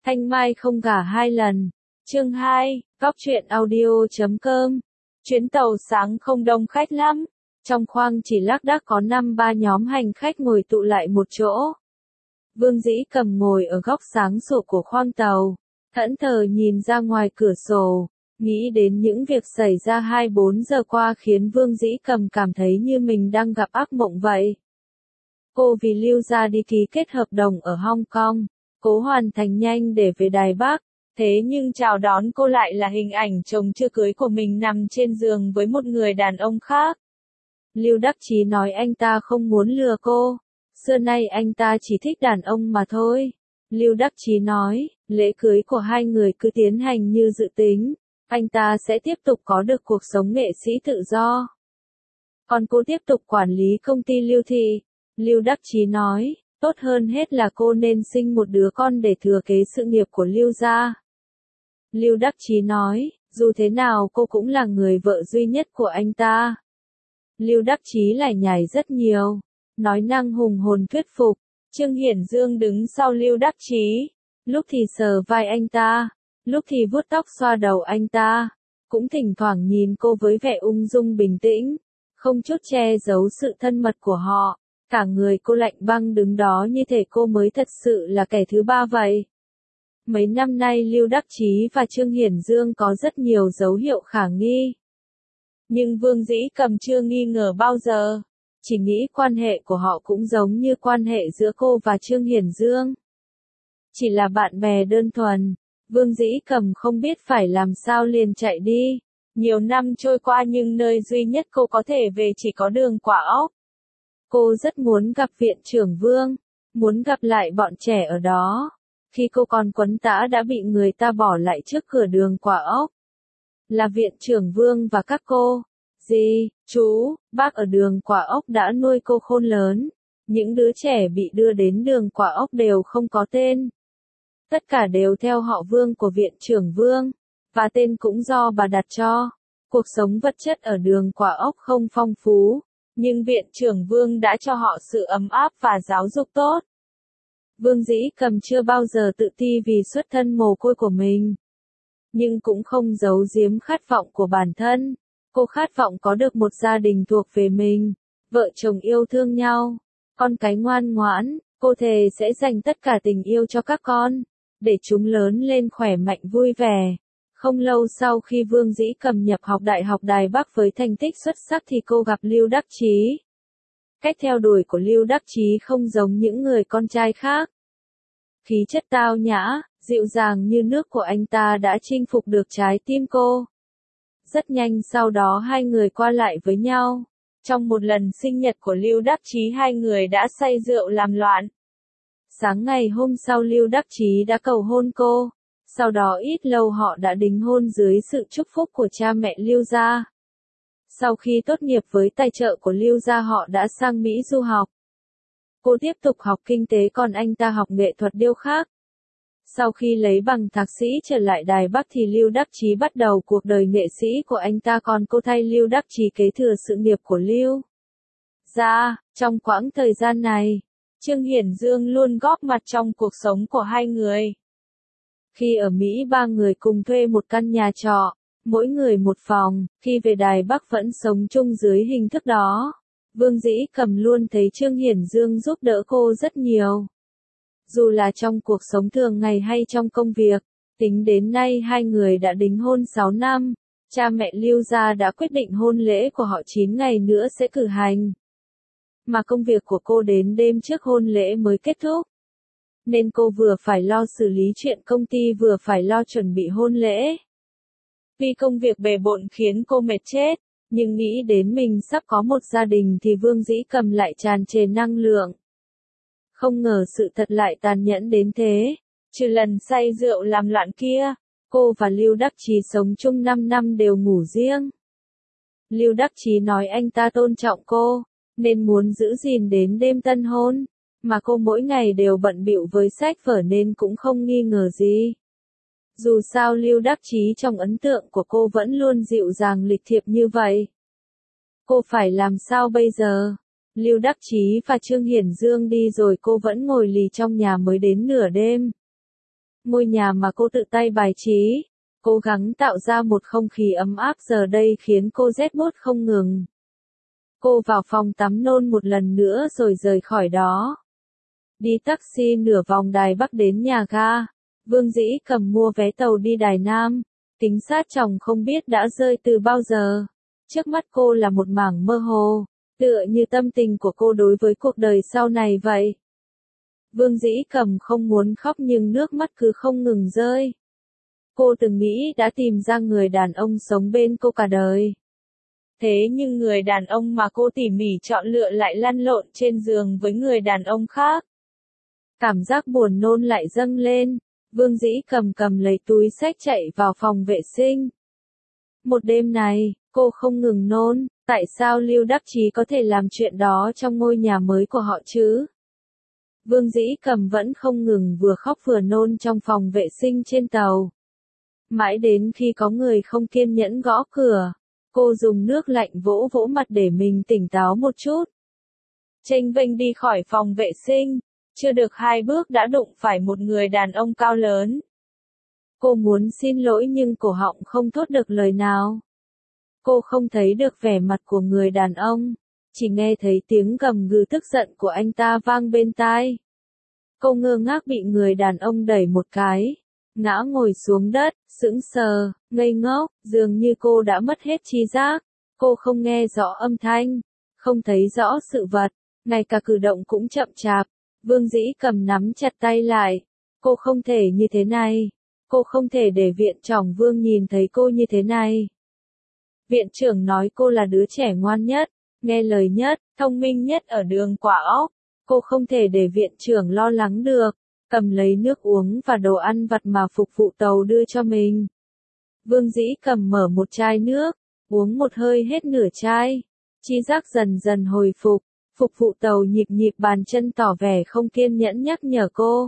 Thanh Mai không gả hai lần. Chương 2, Góc truyện audio.com. Chuyến tàu sáng không đông khách lắm. Trong khoang chỉ lác đác có 5-3 nhóm hành khách ngồi tụ lại một chỗ. Vương Dĩ Cầm ngồi ở góc sáng sổ của khoang tàu, thẫn thờ nhìn ra ngoài cửa sổ, nghĩ đến những việc xảy ra 24 giờ qua khiến Vương Dĩ Cầm cảm thấy như mình đang gặp ác mộng vậy. Cô vì Lưu gia đi ký kết hợp đồng ở Hong Kong, cố hoàn thành nhanh để về Đài Bắc, thế nhưng chào đón cô lại là hình ảnh chồng chưa cưới của mình nằm trên giường với một người đàn ông khác. Lưu Đắc Chí nói anh ta không muốn lừa cô, xưa nay anh ta chỉ thích đàn ông mà thôi. Lưu Đắc Chí nói, lễ cưới của hai người cứ tiến hành như dự tính, anh ta sẽ tiếp tục có được cuộc sống nghệ sĩ tự do. Còn cô tiếp tục quản lý công ty Lưu Thị. Lưu Đắc Chí nói, tốt hơn hết là cô nên sinh một đứa con để thừa kế sự nghiệp của Lưu gia. Lưu Đắc Chí nói, dù thế nào cô cũng là người vợ duy nhất của anh ta. Lưu Đắc Chí lải nhải rất nhiều, nói năng hùng hồn thuyết phục. Trương Hiển Dương đứng sau Lưu Đắc Chí, lúc thì sờ vai anh ta, lúc thì vuốt tóc xoa đầu anh ta, cũng thỉnh thoảng nhìn cô với vẻ ung dung bình tĩnh, không chút che giấu sự thân mật của họ. Cả người cô lạnh băng đứng đó như thể cô mới thật sự là kẻ thứ ba vậy. Mấy năm nay Lưu Đắc Chí và Trương Hiển Dương có rất nhiều dấu hiệu khả nghi. Nhưng Vương Dĩ Cầm chưa nghi ngờ bao giờ, chỉ nghĩ quan hệ của họ cũng giống như quan hệ giữa cô và Trương Hiển Dương. Chỉ là bạn bè đơn thuần, Vương Dĩ Cầm không biết phải làm sao liền chạy đi. Nhiều năm trôi qua nhưng nơi duy nhất cô có thể về chỉ có Đường Quả Ốc. Cô rất muốn gặp viện trưởng Vương, muốn gặp lại bọn trẻ ở đó. Khi cô còn quấn tã đã bị người ta bỏ lại trước cửa Đường Quả Ốc. Là viện trưởng Vương và các cô, dì, chú, bác ở Đường Quả Ốc đã nuôi cô khôn lớn. Những đứa trẻ bị đưa đến Đường Quả Ốc đều không có tên. Tất cả đều theo họ Vương của viện trưởng Vương, và tên cũng do bà đặt cho. Cuộc sống vật chất ở Đường Quả Ốc không phong phú, nhưng viện trưởng Vương đã cho họ sự ấm áp và giáo dục tốt. Vương Dĩ Cầm chưa bao giờ tự ti vì xuất thân mồ côi của mình, nhưng cũng không giấu giếm khát vọng của bản thân. Cô khát vọng có được một gia đình thuộc về mình, vợ chồng yêu thương nhau, con cái ngoan ngoãn. Cô thề sẽ dành tất cả tình yêu cho các con, để chúng lớn lên khỏe mạnh vui vẻ. Không lâu sau khi Vương Dĩ Cầm nhập học Đại học Đài Bắc với thành tích xuất sắc thì cô gặp Lưu Đắc Chí. Cách theo đuổi của Lưu Đắc Chí không giống những người con trai khác. Khí chất tao nhã, dịu dàng như nước của anh ta đã chinh phục được trái tim cô. Rất nhanh sau đó hai người qua lại với nhau. Trong một lần sinh nhật của Lưu Đắc Chí hai người đã say rượu làm loạn. Sáng ngày hôm sau Lưu Đắc Chí đã cầu hôn cô. Sau đó ít lâu họ đã đính hôn dưới sự chúc phúc của cha mẹ Lưu gia. Sau khi tốt nghiệp với tài trợ của Lưu gia họ đã sang Mỹ du học. Cô tiếp tục học kinh tế còn anh ta học nghệ thuật điêu khắc. Sau khi lấy bằng thạc sĩ trở lại Đài Bắc thì Lưu Đắc Chí bắt đầu cuộc đời nghệ sĩ của anh ta còn cô thay Lưu Đắc Chí kế thừa sự nghiệp của Lưu gia. Trong quãng thời gian này, Trương Hiển Dương luôn góp mặt trong cuộc sống của hai người. Khi ở Mỹ ba người cùng thuê một căn nhà trọ, mỗi người một phòng, khi về Đài Bắc vẫn sống chung dưới hình thức đó. Vương Dĩ Cầm luôn thấy Trương Hiển Dương giúp đỡ cô rất nhiều. Dù là trong cuộc sống thường ngày hay trong công việc, tính đến nay hai người đã đính hôn 6 năm, cha mẹ Lưu gia đã quyết định hôn lễ của họ 9 ngày nữa sẽ cử hành. Mà công việc của cô đến đêm trước hôn lễ mới kết thúc. Nên cô vừa phải lo xử lý chuyện công ty vừa phải lo chuẩn bị hôn lễ. Vì công việc bề bộn khiến cô mệt chết, nhưng nghĩ đến mình sắp có một gia đình thì Vương Dĩ Cầm lại tràn trề năng lượng. Không ngờ sự thật lại tàn nhẫn đến thế. Trừ lần say rượu làm loạn kia, cô và Lưu Đắc Chí sống chung 5 năm đều ngủ riêng. Lưu Đắc Chí nói anh ta tôn trọng cô, nên muốn giữ gìn đến đêm tân hôn, mà cô mỗi ngày đều bận bịu với sách vở nên cũng không nghi ngờ gì. Dù sao Lưu Đắc Chí trong ấn tượng của cô vẫn luôn dịu dàng lịch thiệp như vậy. Cô phải làm sao bây giờ? Lưu Đắc Chí và Trương Hiển Dương đi rồi cô vẫn ngồi lì trong nhà mới đến nửa đêm. Ngôi nhà mà cô tự tay bài trí, cố gắng tạo ra một không khí ấm áp giờ đây khiến cô rét buốt không ngừng. Cô vào phòng tắm nôn một lần nữa rồi rời khỏi đó. Đi taxi nửa vòng Đài Bắc đến nhà ga. Vương Dĩ Cầm mua vé tàu đi Đài Nam. Kính sát chồng không biết đã rơi từ bao giờ. Trước mắt cô là một mảng mơ hồ, tựa như tâm tình của cô đối với cuộc đời sau này vậy. Vương Dĩ Cầm không muốn khóc nhưng nước mắt cứ không ngừng rơi. Cô từng nghĩ đã tìm ra người đàn ông sống bên cô cả đời. Thế nhưng người đàn ông mà cô tỉ mỉ chọn lựa lại lăn lộn trên giường với người đàn ông khác. Cảm giác buồn nôn lại dâng lên. Vương Dĩ Cầm cầm lấy túi xách chạy vào phòng vệ sinh. Một đêm này, cô không ngừng nôn. Tại sao Lưu Đắc Chí có thể làm chuyện đó trong ngôi nhà mới của họ chứ? Vương Dĩ Cầm vẫn không ngừng vừa khóc vừa nôn trong phòng vệ sinh trên tàu. Mãi đến khi có người không kiên nhẫn gõ cửa, cô dùng nước lạnh vỗ vỗ mặt để mình tỉnh táo một chút. Chênh vênh đi khỏi phòng vệ sinh, chưa được 2 bước đã đụng phải một người đàn ông cao lớn. Cô muốn xin lỗi nhưng cổ họng không thốt được lời nào. Cô không thấy được vẻ mặt của người đàn ông, chỉ nghe thấy tiếng gầm gừ tức giận của anh ta vang bên tai. Cô ngơ ngác bị người đàn ông đẩy một cái, ngã ngồi xuống đất, sững sờ, ngây ngốc, dường như cô đã mất hết tri giác. Cô không nghe rõ âm thanh, không thấy rõ sự vật, ngay cả cử động cũng chậm chạp. Vương Dĩ Cầm nắm chặt tay lại. Cô không thể như thế này. Cô không thể để viện chồng Vương nhìn thấy cô như thế này. Viện trưởng nói cô là đứa trẻ ngoan nhất, nghe lời nhất, thông minh nhất ở đường Quả Ốc. Cô không thể để viện trưởng lo lắng được. Cầm lấy nước uống và đồ ăn vặt mà phục vụ tàu đưa cho mình. Vương Dĩ Cầm mở một chai nước, uống một hơi hết nửa chai. Tri giác dần dần hồi phục. Phục vụ tàu nhịp nhịp bàn chân tỏ vẻ không kiên nhẫn nhắc nhở cô.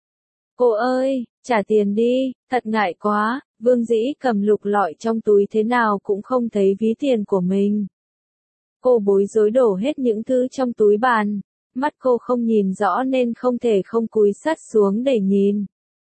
Cô ơi, trả tiền đi, thật ngại quá. Vương Dĩ Cầm lục lọi trong túi thế nào cũng không thấy ví tiền của mình. Cô bối rối đổ hết những thứ trong túi bàn. Mắt cô không nhìn rõ nên không thể không cúi sát xuống để nhìn.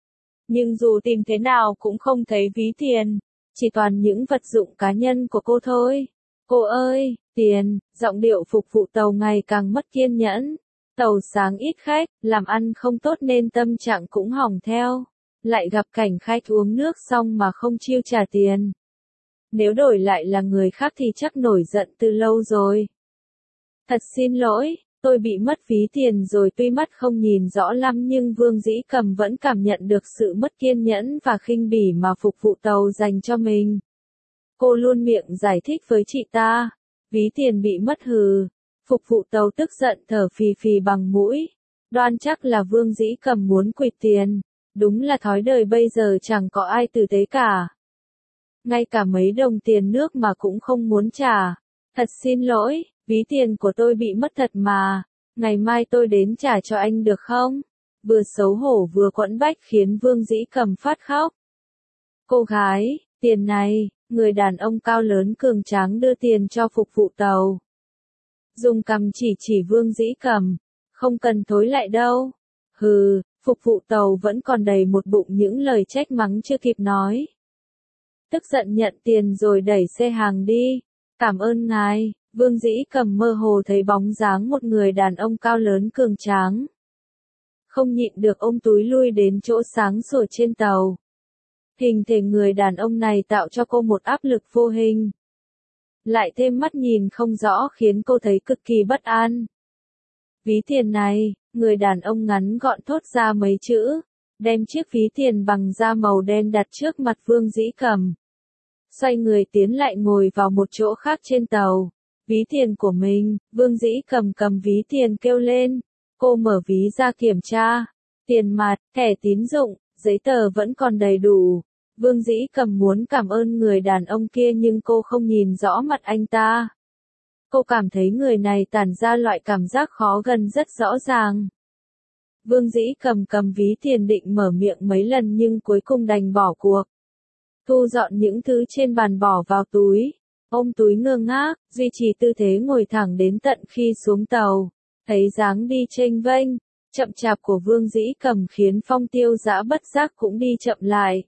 Nhưng dù tìm thế nào cũng không thấy ví tiền, chỉ toàn những vật dụng cá nhân của cô thôi. Cô ơi, tiền, giọng điệu phục vụ tàu ngày càng mất kiên nhẫn. Tàu sáng ít khách, làm ăn không tốt nên tâm trạng cũng hỏng theo. Lại gặp cảnh khách uống nước xong mà không chịu trả tiền. Nếu đổi lại là người khác thì chắc nổi giận từ lâu rồi. Thật xin lỗi, tôi bị mất ví tiền rồi, tuy mắt không nhìn rõ lắm nhưng Vương Dĩ Cầm vẫn cảm nhận được sự mất kiên nhẫn và khinh bỉ mà phục vụ tàu dành cho mình. Cô luôn miệng giải thích với chị ta, ví tiền bị mất hừ. Phục vụ tàu tức giận thở phì phì bằng mũi. Đoan chắc là Vương Dĩ Cầm muốn quỵt tiền. Đúng là thói đời bây giờ chẳng có ai tử tế cả. Ngay cả mấy đồng tiền nước mà cũng không muốn trả. Thật xin lỗi, ví tiền của tôi bị mất thật mà. Ngày mai tôi đến trả cho anh được không? Vừa xấu hổ vừa quẫn bách khiến Vương Dĩ Cầm phát khóc. Cô gái, tiền này. Người đàn ông cao lớn cường tráng đưa tiền cho phục vụ tàu. Dùng cằm chỉ Vương Dĩ Cầm. Không cần thối lại đâu. Hừ, phục vụ tàu vẫn còn đầy một bụng những lời trách mắng chưa kịp nói. Tức giận nhận tiền rồi đẩy xe hàng đi. Cảm ơn ngài. Vương Dĩ Cầm mơ hồ thấy bóng dáng một người đàn ông cao lớn cường tráng. Không nhịn được ôm túi lui đến chỗ sáng sủa trên tàu. Hình thể người đàn ông này tạo cho cô một áp lực vô hình. Lại thêm mắt nhìn không rõ khiến cô thấy cực kỳ bất an. Ví tiền này, người đàn ông ngắn gọn thốt ra mấy chữ, đem chiếc ví tiền bằng da màu đen đặt trước mặt Vương Dĩ Cầm. Xoay người tiến lại ngồi vào một chỗ khác trên tàu. Ví tiền của mình, Vương Dĩ Cầm cầm ví tiền kêu lên. Cô mở ví ra kiểm tra. Tiền mặt, thẻ tín dụng, giấy tờ vẫn còn đầy đủ. Vương Dĩ Cầm muốn cảm ơn người đàn ông kia nhưng cô không nhìn rõ mặt anh ta. Cô cảm thấy người này tản ra loại cảm giác khó gần rất rõ ràng. Vương Dĩ Cầm cầm ví tiền định mở miệng mấy lần nhưng cuối cùng đành bỏ cuộc. Thu dọn những thứ trên bàn bỏ vào túi. Ôm túi ngơ ngác, duy trì tư thế ngồi thẳng đến tận khi xuống tàu. Thấy dáng đi chênh vênh, Chậm chạp của Vương Dĩ Cầm khiến Phong Tiêu Dã bất giác cũng đi chậm lại.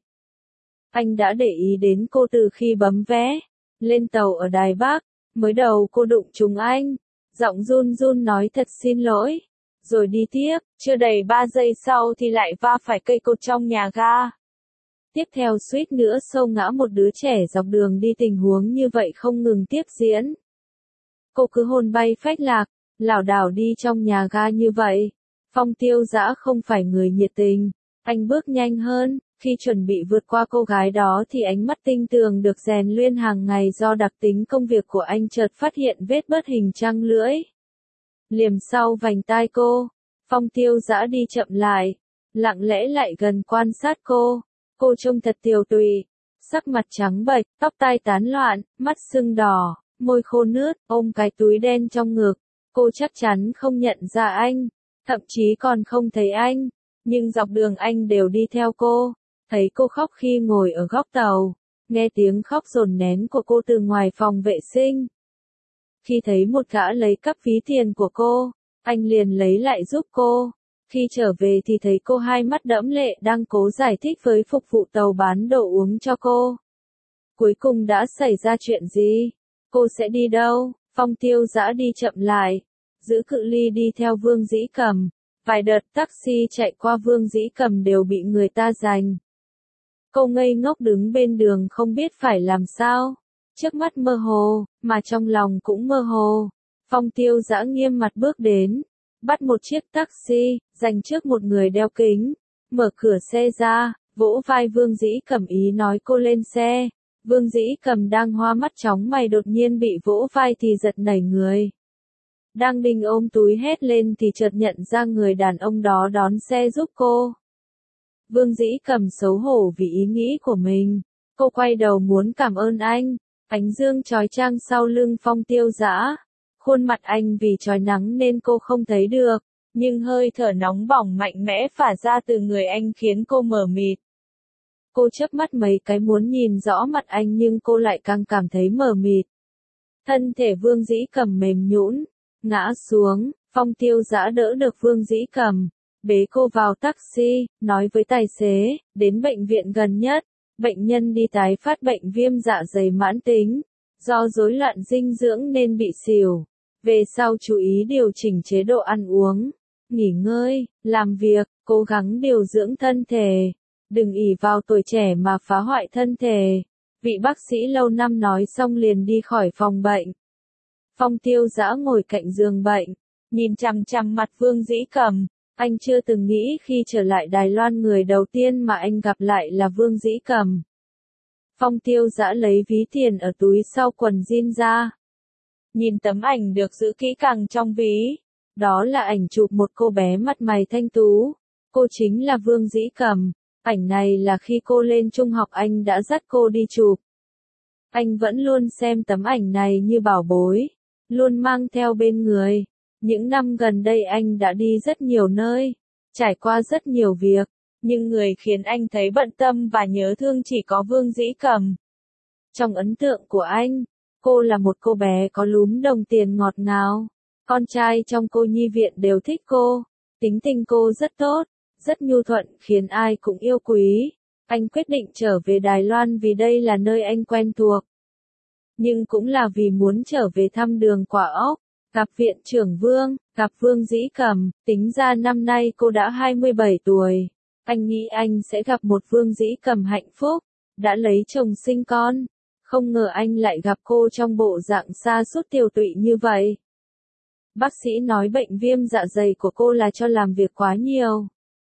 Anh đã để ý đến cô từ khi bấm vé lên tàu ở Đài Bắc, mới đầu cô đụng trúng anh, giọng run run nói thật xin lỗi, rồi đi tiếp, chưa đầy 3 giây sau thì lại va phải cây cột trong nhà ga. Tiếp theo suýt nữa xô ngã một đứa trẻ dọc đường đi, tình huống như vậy không ngừng tiếp diễn. Cô cứ hồn bay phách lạc, lảo đảo đi trong nhà ga như vậy. Phong Tiêu Dã không phải người nhiệt tình, anh bước nhanh hơn, khi chuẩn bị vượt qua cô gái đó thì ánh mắt tinh tường được rèn luyện hàng ngày do đặc tính công việc của anh chợt phát hiện vết bớt hình trăng lưỡi. Liềm sau vành tai cô, Phong Tiêu Dã đi chậm lại, lặng lẽ lại gần quan sát cô. Cô trông thật tiều tụy, sắc mặt trắng bệch, tóc tai tán loạn, mắt sưng đỏ, môi khô nướt, ôm cái túi đen trong ngực. Cô chắc chắn không nhận ra anh, thậm chí còn không thấy anh, nhưng dọc đường anh đều đi theo cô. Thấy cô khóc khi ngồi ở góc tàu, nghe tiếng khóc dồn nén của cô từ ngoài phòng vệ sinh. Khi thấy một gã lấy cắp ví tiền của cô, anh liền lấy lại giúp cô. Khi trở về thì thấy cô hai mắt đẫm lệ đang cố giải thích với phục vụ tàu bán đồ uống cho cô. Cuối cùng đã xảy ra chuyện gì? Cô sẽ đi đâu? Phong Tiêu Dã đi chậm lại, giữ cự ly đi theo Vương Dĩ Cầm. Vài đợt taxi chạy qua Vương Dĩ Cầm đều bị người ta giành. Cô ngây ngốc đứng bên đường không biết phải làm sao. Trước mắt mơ hồ, mà trong lòng cũng mơ hồ. Phong Tiêu Dã nghiêm mặt bước đến, bắt một chiếc taxi, dành trước một người đeo kính, mở cửa xe ra, vỗ vai Vương Dĩ Cầm ý nói cô lên xe. Vương Dĩ Cầm đang hoa mắt chóng mày đột nhiên bị vỗ vai thì giật nảy người. Đang định ôm túi hét lên thì chợt nhận ra người đàn ông đó đón xe giúp cô. Vương Dĩ Cầm xấu hổ vì ý nghĩ của mình. Cô quay đầu muốn cảm ơn anh. Ánh dương chói chang sau lưng Phong Tiêu Dã. Khuôn mặt anh vì chói nắng nên cô không thấy được, nhưng hơi thở nóng bỏng mạnh mẽ phả ra từ người anh khiến cô mờ mịt. Cô chớp mắt mấy cái muốn nhìn rõ mặt anh nhưng cô lại càng cảm thấy mờ mịt. Thân thể Vương Dĩ Cầm mềm nhũn, ngã xuống. Phong Tiêu Dã đỡ được Vương Dĩ Cầm, bế cô vào taxi, nói với tài xế, đến bệnh viện gần nhất. Bệnh nhân đi tái phát bệnh viêm dạ dày mãn tính, do rối loạn dinh dưỡng nên bị xỉu. Về sau chú ý điều chỉnh chế độ ăn uống, nghỉ ngơi, làm việc, cố gắng điều dưỡng thân thể. Đừng ỷ vào tuổi trẻ mà phá hoại thân thể. Vị bác sĩ lâu năm nói xong liền đi khỏi phòng bệnh. Phong Tiêu Dã ngồi cạnh giường bệnh, nhìn chằm chằm mặt Vương Dĩ Cầm. Anh chưa từng nghĩ khi trở lại Đài Loan người đầu tiên mà anh gặp lại là Vương Dĩ Cầm. Phong Tiêu Dã lấy ví tiền ở túi sau quần jean ra. Nhìn tấm ảnh được giữ kỹ càng trong ví. Đó là ảnh chụp một cô bé mặt mày thanh tú. Cô chính là Vương Dĩ Cầm. Ảnh này là khi cô lên trung học anh đã dắt cô đi chụp. Anh vẫn luôn xem tấm ảnh này như bảo bối, luôn mang theo bên người. Những năm gần đây anh đã đi rất nhiều nơi, trải qua rất nhiều việc, nhưng người khiến anh thấy bận tâm và nhớ thương chỉ có Vương Dĩ Cầm. Trong ấn tượng của anh, cô là một cô bé có lúm đồng tiền ngọt ngào. Con trai trong cô nhi viện đều thích cô, tính tình cô rất tốt, rất nhu thuận khiến ai cũng yêu quý. Anh quyết định trở về Đài Loan vì đây là nơi anh quen thuộc. Nhưng cũng là vì muốn trở về thăm Đường Quả Ốc, gặp viện trưởng Vương, gặp Vương Dĩ Cầm. Tính ra năm nay cô đã 27 tuổi. Anh nghĩ anh sẽ gặp một Vương Dĩ Cầm hạnh phúc, đã lấy chồng sinh con. Không ngờ anh lại gặp cô trong bộ dạng sa sút tiều tụy như vậy. Bác sĩ nói bệnh viêm dạ dày của cô là cho làm việc quá nhiều.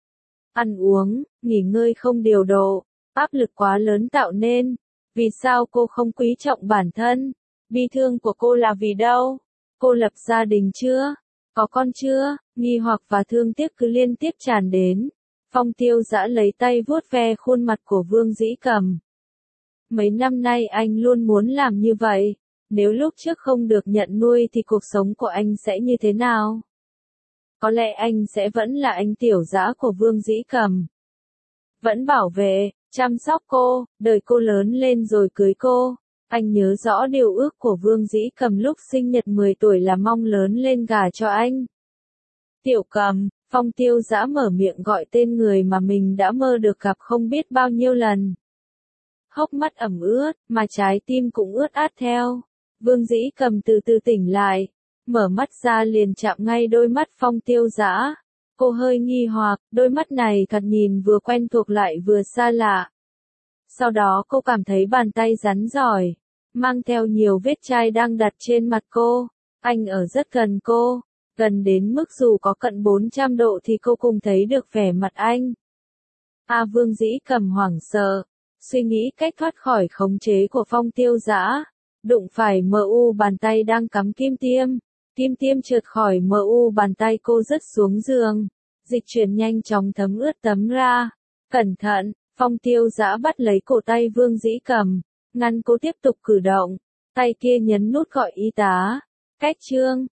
Ăn uống, nghỉ ngơi không điều độ, áp lực quá lớn tạo nên. Vì sao cô không quý trọng bản thân? Bi thương của cô là vì đâu? Cô lập gia đình chưa? Có con chưa? Nghi hoặc và thương tiếc cứ liên tiếp tràn đến. Phong Tiêu Dã lấy tay vuốt ve khuôn mặt của Vương Dĩ Cầm. Mấy năm nay anh luôn muốn làm như vậy. Nếu lúc trước không được nhận nuôi thì cuộc sống của anh sẽ như thế nào? Có lẽ anh sẽ vẫn là anh tiểu dã của Vương Dĩ Cầm. Vẫn bảo vệ, chăm sóc cô, đợi cô lớn lên rồi cưới cô. Anh nhớ rõ điều ước của Vương Dĩ Cầm lúc sinh nhật 10 tuổi là mong lớn lên gả cho anh. Tiểu Cầm, Phong Tiêu Dã mở miệng gọi tên người mà mình đã mơ được gặp không biết bao nhiêu lần. Hốc mắt ẩm ướt, mà trái tim cũng ướt át theo. Vương Dĩ Cầm từ từ tỉnh lại, mở mắt ra liền chạm ngay đôi mắt Phong Tiêu Dã. Cô hơi nghi hoặc, đôi mắt này thật nhìn vừa quen thuộc lại vừa xa lạ. Sau đó cô cảm thấy bàn tay rắn giỏi, mang theo nhiều vết chai đang đặt trên mặt cô. Anh ở rất gần cô, gần đến mức dù có cận 400 độ thì cô cũng thấy được vẻ mặt anh. Vương Dĩ Cầm hoảng sợ, suy nghĩ cách thoát khỏi khống chế của Phong Tiêu Dã, đụng phải MU bàn tay đang cắm kim tiêm trượt khỏi MU bàn tay cô rớt xuống giường, dịch chuyển nhanh chóng thấm ướt tấm ra. Cẩn thận, Phong Tiêu Dã bắt lấy cổ tay Vương Dĩ Cầm, ngăn cô tiếp tục cử động, tay kia nhấn nút gọi y tá. Cách chương